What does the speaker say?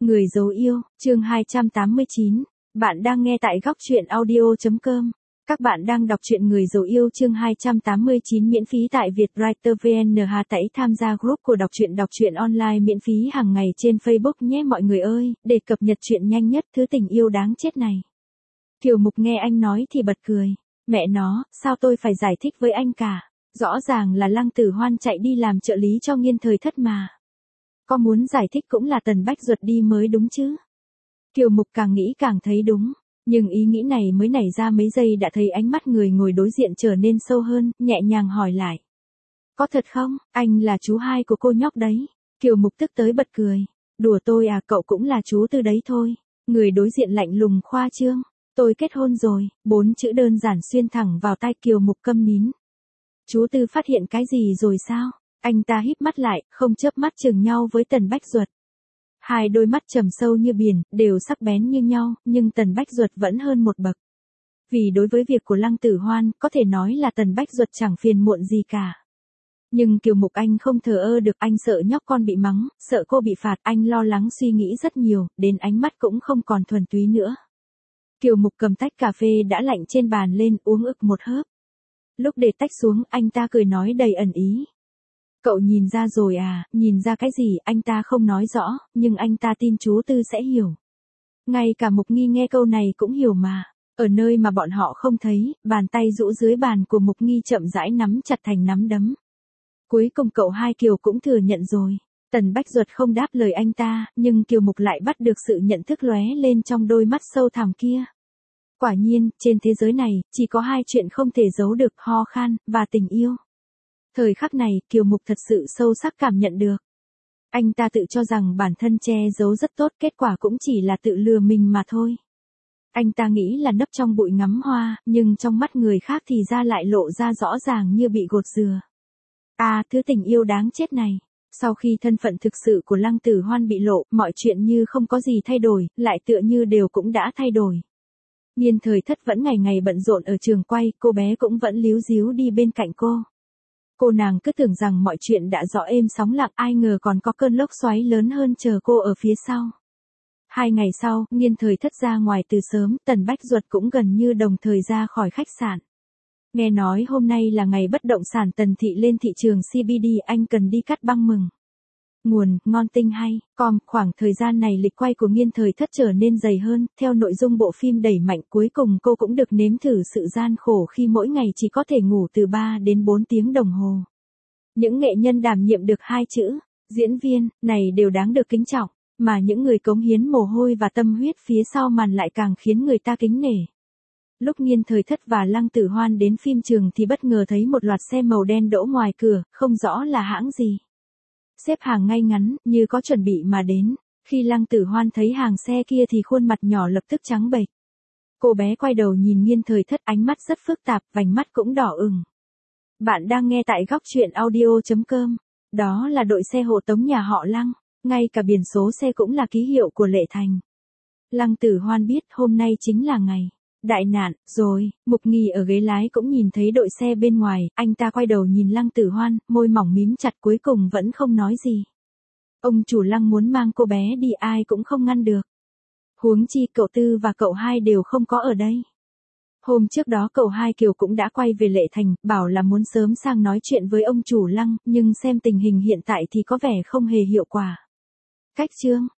Người dấu yêu, chương 289. Bạn đang nghe tại góc truyện audio.com. Các bạn đang đọc truyện Người dấu yêu chương 289 miễn phí tại Vietwriter VN. Hãy tham gia group của đọc truyện online miễn phí hàng ngày trên Facebook nhé mọi người ơi, để cập nhật chuyện nhanh nhất thứ tình yêu đáng chết này. Kiều Mục nghe anh nói thì bật cười. Mẹ nó, sao tôi phải giải thích với anh cả? Rõ ràng là Lăng Tử Hoan chạy đi làm trợ lý cho Nghiên Thời Thất mà. Có muốn giải thích cũng là Tần Bách Duật đi mới đúng chứ. Kiều Mục càng nghĩ càng thấy đúng, nhưng ý nghĩ này mới nảy ra mấy giây đã thấy ánh mắt người ngồi đối diện trở nên sâu hơn, nhẹ nhàng hỏi lại. Có thật không, anh là chú hai của cô nhóc đấy. Kiều Mục tức tới bật cười. Đùa tôi à, cậu cũng là chú Tư đấy thôi. Người đối diện lạnh lùng khoa trương. Tôi kết hôn rồi, 4 chữ đơn giản xuyên thẳng vào tai Kiều Mục câm nín. Chú Tư phát hiện cái gì rồi sao? Anh ta híp mắt lại, không chớp mắt chừng nhau với Tần Bách Duật. Hai đôi mắt trầm sâu như biển, đều sắc bén như nhau, nhưng Tần Bách Duật vẫn hơn một bậc. Vì đối với việc của Lăng Tử Hoan, có thể nói là Tần Bách Duật chẳng phiền muộn gì cả. Nhưng Kiều Mục anh không thờ ơ được, anh sợ nhóc con bị mắng, sợ cô bị phạt, anh lo lắng suy nghĩ rất nhiều, đến ánh mắt cũng không còn thuần túy nữa. Kiều Mục cầm tách cà phê đã lạnh trên bàn lên, uống ực một hớp. Lúc để tách xuống, anh ta cười nói đầy ẩn ý. Cậu nhìn ra rồi à, nhìn ra cái gì, anh ta không nói rõ, nhưng anh ta tin chú Tư sẽ hiểu. Ngay cả Mục Nghi nghe câu này cũng hiểu mà. Ở nơi mà bọn họ không thấy, bàn tay rũ dưới bàn của Mục Nghi chậm rãi nắm chặt thành nắm đấm. Cuối cùng cậu hai Kiều cũng thừa nhận rồi. Tần Bách Duật không đáp lời anh ta, nhưng Kiều Mục lại bắt được sự nhận thức lóe lên trong đôi mắt sâu thẳm kia. Quả nhiên, trên thế giới này, chỉ có hai chuyện không thể giấu được, ho khan, và tình yêu. Thời khắc này, Kiều Mục thật sự sâu sắc cảm nhận được. Anh ta tự cho rằng bản thân che giấu rất tốt, kết quả cũng chỉ là tự lừa mình mà thôi. Anh ta nghĩ là nấp trong bụi ngắm hoa, nhưng trong mắt người khác thì ra lại lộ ra rõ ràng như bị gột dừa. À, thứ tình yêu đáng chết này. Sau khi thân phận thực sự của Lăng Tử Hoan bị lộ, mọi chuyện như không có gì thay đổi, lại tựa như đều cũng đã thay đổi. Nghiên Thời Thất vẫn ngày ngày bận rộn ở trường quay, cô bé cũng vẫn líu díu đi bên cạnh cô. Cô nàng cứ tưởng rằng mọi chuyện đã rõ êm sóng lặng, ai ngờ còn có cơn lốc xoáy lớn hơn chờ cô ở phía sau. 2 ngày sau, Nghiên Thời Thất ra ngoài từ sớm, Tần Bách Duật cũng gần như đồng thời ra khỏi khách sạn. Nghe nói hôm nay là ngày bất động sản Tần Thị lên thị trường CBD, anh cần đi cắt băng mừng. Nguồn, ngon tinh hay, khoảng thời gian này lịch quay của Nghiên Thời Thất trở nên dày hơn, theo nội dung bộ phim đẩy mạnh, cuối cùng cô cũng được nếm thử sự gian khổ khi mỗi ngày chỉ có thể ngủ từ 3 đến 4 tiếng đồng hồ. Những nghệ nhân đảm nhiệm được 2 chữ, diễn viên, này đều đáng được kính trọng, mà những người cống hiến mồ hôi và tâm huyết phía sau màn lại càng khiến người ta kính nể. Lúc Nghiên Thời Thất và Lăng Tử Hoan đến phim trường thì bất ngờ thấy một loạt xe màu đen đỗ ngoài cửa, không rõ là hãng gì. Xếp hàng ngay ngắn, như có chuẩn bị mà đến. Khi Lăng Tử Hoan thấy hàng xe kia thì khuôn mặt nhỏ lập tức trắng bệch. Cô bé quay đầu nhìn Nghiên Thời Thất, ánh mắt rất phức tạp, vành mắt cũng đỏ ửng. Bạn đang nghe tại góc truyện audio.com. Đó là đội xe hộ tống nhà họ Lăng, ngay cả biển số xe cũng là ký hiệu của Lệ Thành. Lăng Tử Hoan biết hôm nay chính là ngày đại nạn, rồi. Mục Nghi ở ghế lái cũng nhìn thấy đội xe bên ngoài, anh ta quay đầu nhìn Lăng Tử Hoan, môi mỏng mím chặt, cuối cùng vẫn không nói gì. Ông chủ Lăng muốn mang cô bé đi ai cũng không ngăn được. Huống chi cậu Tư và cậu hai đều không có ở đây. Hôm trước đó cậu hai Kiều cũng đã quay về Lệ Thành, bảo là muốn sớm sang nói chuyện với ông chủ Lăng, nhưng xem tình hình hiện tại thì có vẻ không hề hiệu quả. Cách chương,